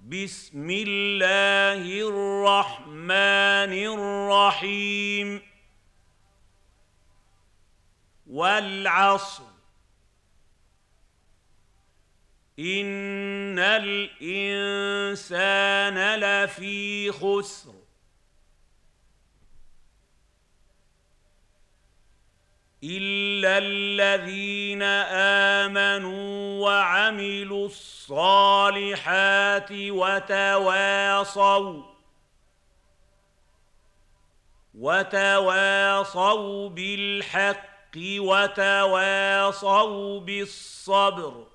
بسم الله الرحمن الرحيم والعصر إن الإنسان لفي خسر إلا الذين آمنوا وعملوا الصالحات وتواصوا بالحق وتواصوا بالصبر